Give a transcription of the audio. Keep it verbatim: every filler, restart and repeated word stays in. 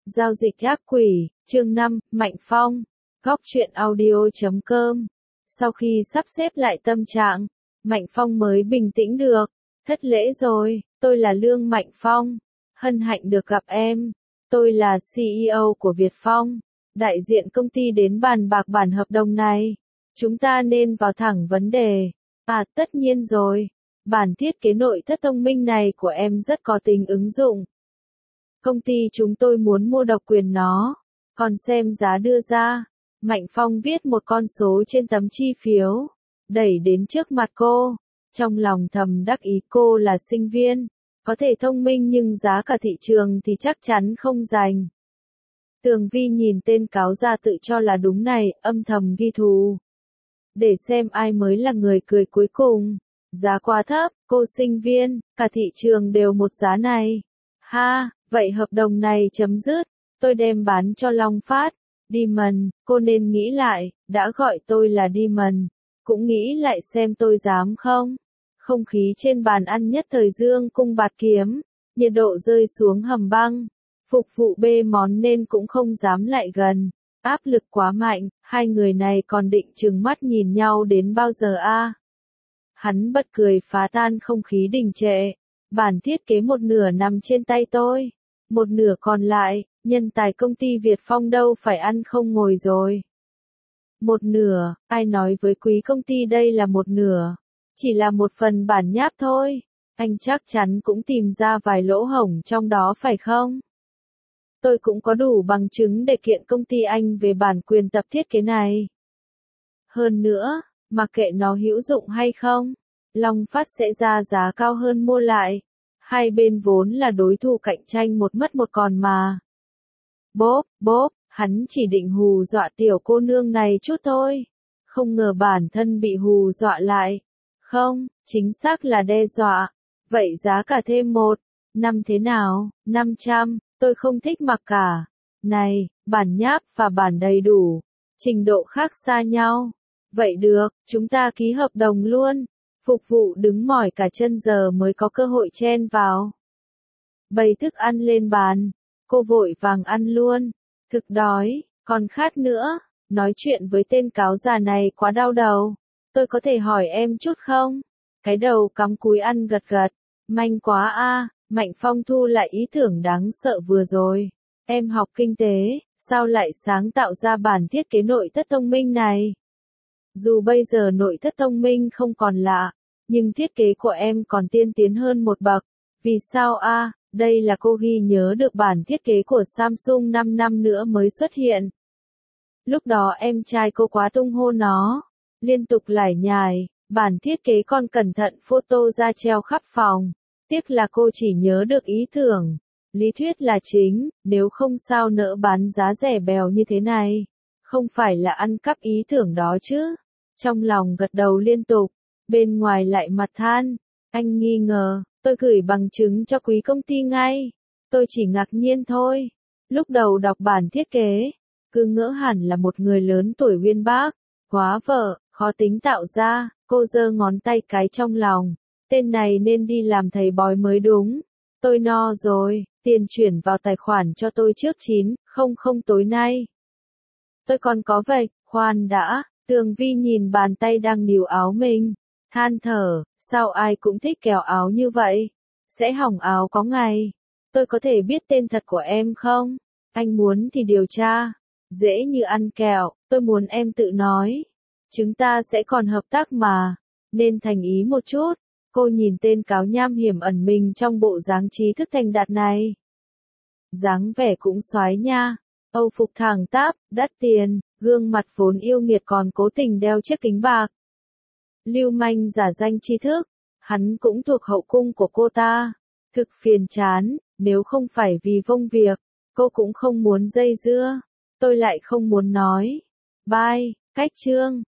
Giao dịch ác quỷ, chương năm, Mạnh Phong, góc truyện audio.com. Sau khi sắp xếp lại tâm trạng, Mạnh Phong mới bình tĩnh được. Thất lễ rồi, tôi là Lương Mạnh Phong. Hân hạnh được gặp em. Tôi là xê e ô của Việt Phong. Đại diện công ty đến bàn bạc bản hợp đồng này. Chúng ta nên vào thẳng vấn đề. À, tất nhiên rồi. Bản thiết kế nội thất thông minh này của em rất có tính ứng dụng. Công ty chúng tôi muốn mua độc quyền nó. Còn xem giá đưa ra. Mạnh Phong viết một con số trên tấm chi phiếu. Đẩy đến trước mặt cô. Trong lòng thầm đắc ý cô là sinh viên. Có thể thông minh nhưng giá cả thị trường thì chắc chắn không giành. Tường Vi nhìn tên cáo ra tự cho là đúng này, âm thầm ghi thù. Để xem ai mới là người cười cuối cùng. Giá quá thấp, cô sinh viên, cả thị trường đều một giá này. Ha, vậy hợp đồng này chấm dứt, tôi đem bán cho Long Phát. Demon, cô nên nghĩ lại, đã gọi tôi là Demon, cũng nghĩ lại xem tôi dám không. Không khí trên bàn ăn nhất thời dương cung bạt kiếm, nhiệt độ rơi xuống hầm băng. Phục vụ bê món nên cũng không dám lại gần. Áp lực quá mạnh, hai người này còn định trừng mắt nhìn nhau đến bao giờ a? À? Hắn bật cười phá tan không khí đình trệ. Bản thiết kế một nửa nằm trên tay tôi. Một nửa còn lại, nhân tài công ty Việt Phong đâu phải ăn không ngồi rồi. Một nửa, ai nói với quý công ty đây là một nửa. Chỉ là một phần bản nháp thôi. Anh chắc chắn cũng tìm ra vài lỗ hổng trong đó phải không? Tôi cũng có đủ bằng chứng để kiện công ty anh về bản quyền tập thiết kế này. Hơn nữa, mặc kệ nó hữu dụng hay không, Long Phát sẽ ra giá cao hơn mua lại. Hai bên vốn là đối thủ cạnh tranh một mất một còn mà. Bốp, bốp, hắn chỉ định hù dọa tiểu cô nương này chút thôi. Không ngờ bản thân bị hù dọa lại. Không, chính xác là đe dọa. Vậy giá cả thêm một, năm thế nào, năm trăm, tôi không thích mặc cả. Này, bản nháp và bản đầy đủ, trình độ khác xa nhau. Vậy được, chúng ta ký hợp đồng luôn. Phục vụ đứng mỏi cả chân giờ mới có cơ hội chen vào. Bày thức ăn lên bàn, cô vội vàng ăn luôn. Thực đói, còn khát nữa. Nói chuyện với tên cáo già này quá đau đầu. Tôi có thể hỏi em chút không? Cái đầu cắm cúi ăn gật gật. Manh quá a. Mạnh Phong thu lại ý tưởng đáng sợ vừa rồi. Em học kinh tế, sao lại sáng tạo ra bản thiết kế nội thất thông minh này? Dù bây giờ nội thất thông minh không còn lạ, nhưng thiết kế của em còn tiên tiến hơn một bậc. Vì sao a? À, đây là cô ghi nhớ được bản thiết kế của Samsung năm năm nữa mới xuất hiện. Lúc đó em trai cô quá tung hô nó, liên tục lải nhải, bản thiết kế còn cẩn thận photo ra treo khắp phòng. Tiếc là cô chỉ nhớ được ý tưởng, lý thuyết là chính, nếu không sao nỡ bán giá rẻ bèo như thế này. Không phải là ăn cắp ý tưởng đó chứ. Trong lòng gật đầu liên tục, bên ngoài lại mặt than. Anh nghi ngờ, tôi gửi bằng chứng cho quý công ty ngay. Tôi chỉ ngạc nhiên thôi. Lúc đầu đọc bản thiết kế, cứ ngỡ hẳn là một người lớn tuổi uyên bác, quá vợ, khó tính tạo ra. Cô giơ ngón tay cái trong lòng. Tên này nên đi làm thầy bói mới đúng. Tôi no rồi, tiền chuyển vào tài khoản cho tôi trước chín không không tối nay. Tôi còn có vậy, khoan đã. Tường Vi nhìn bàn tay đang níu áo mình, than thở, sao ai cũng thích kèo áo như vậy? Sẽ hỏng áo có ngày. Tôi có thể biết tên thật của em không? Anh muốn thì điều tra. Dễ như ăn kẹo, tôi muốn em tự nói. Chúng ta sẽ còn hợp tác mà. Nên thành ý một chút. Cô nhìn tên cáo nham hiểm ẩn mình trong bộ dáng trí thức thành đạt này. Dáng vẻ cũng soái nha. Âu phục thẳng tắp, đắt tiền, gương mặt vốn yêu nghiệt còn cố tình đeo chiếc kính bạc. Lưu manh giả danh tri thức, hắn cũng thuộc hậu cung của cô ta. Thực phiền chán, nếu không phải vì vông việc, cô cũng không muốn dây dưa. Tôi lại không muốn nói. Bye, cách chương.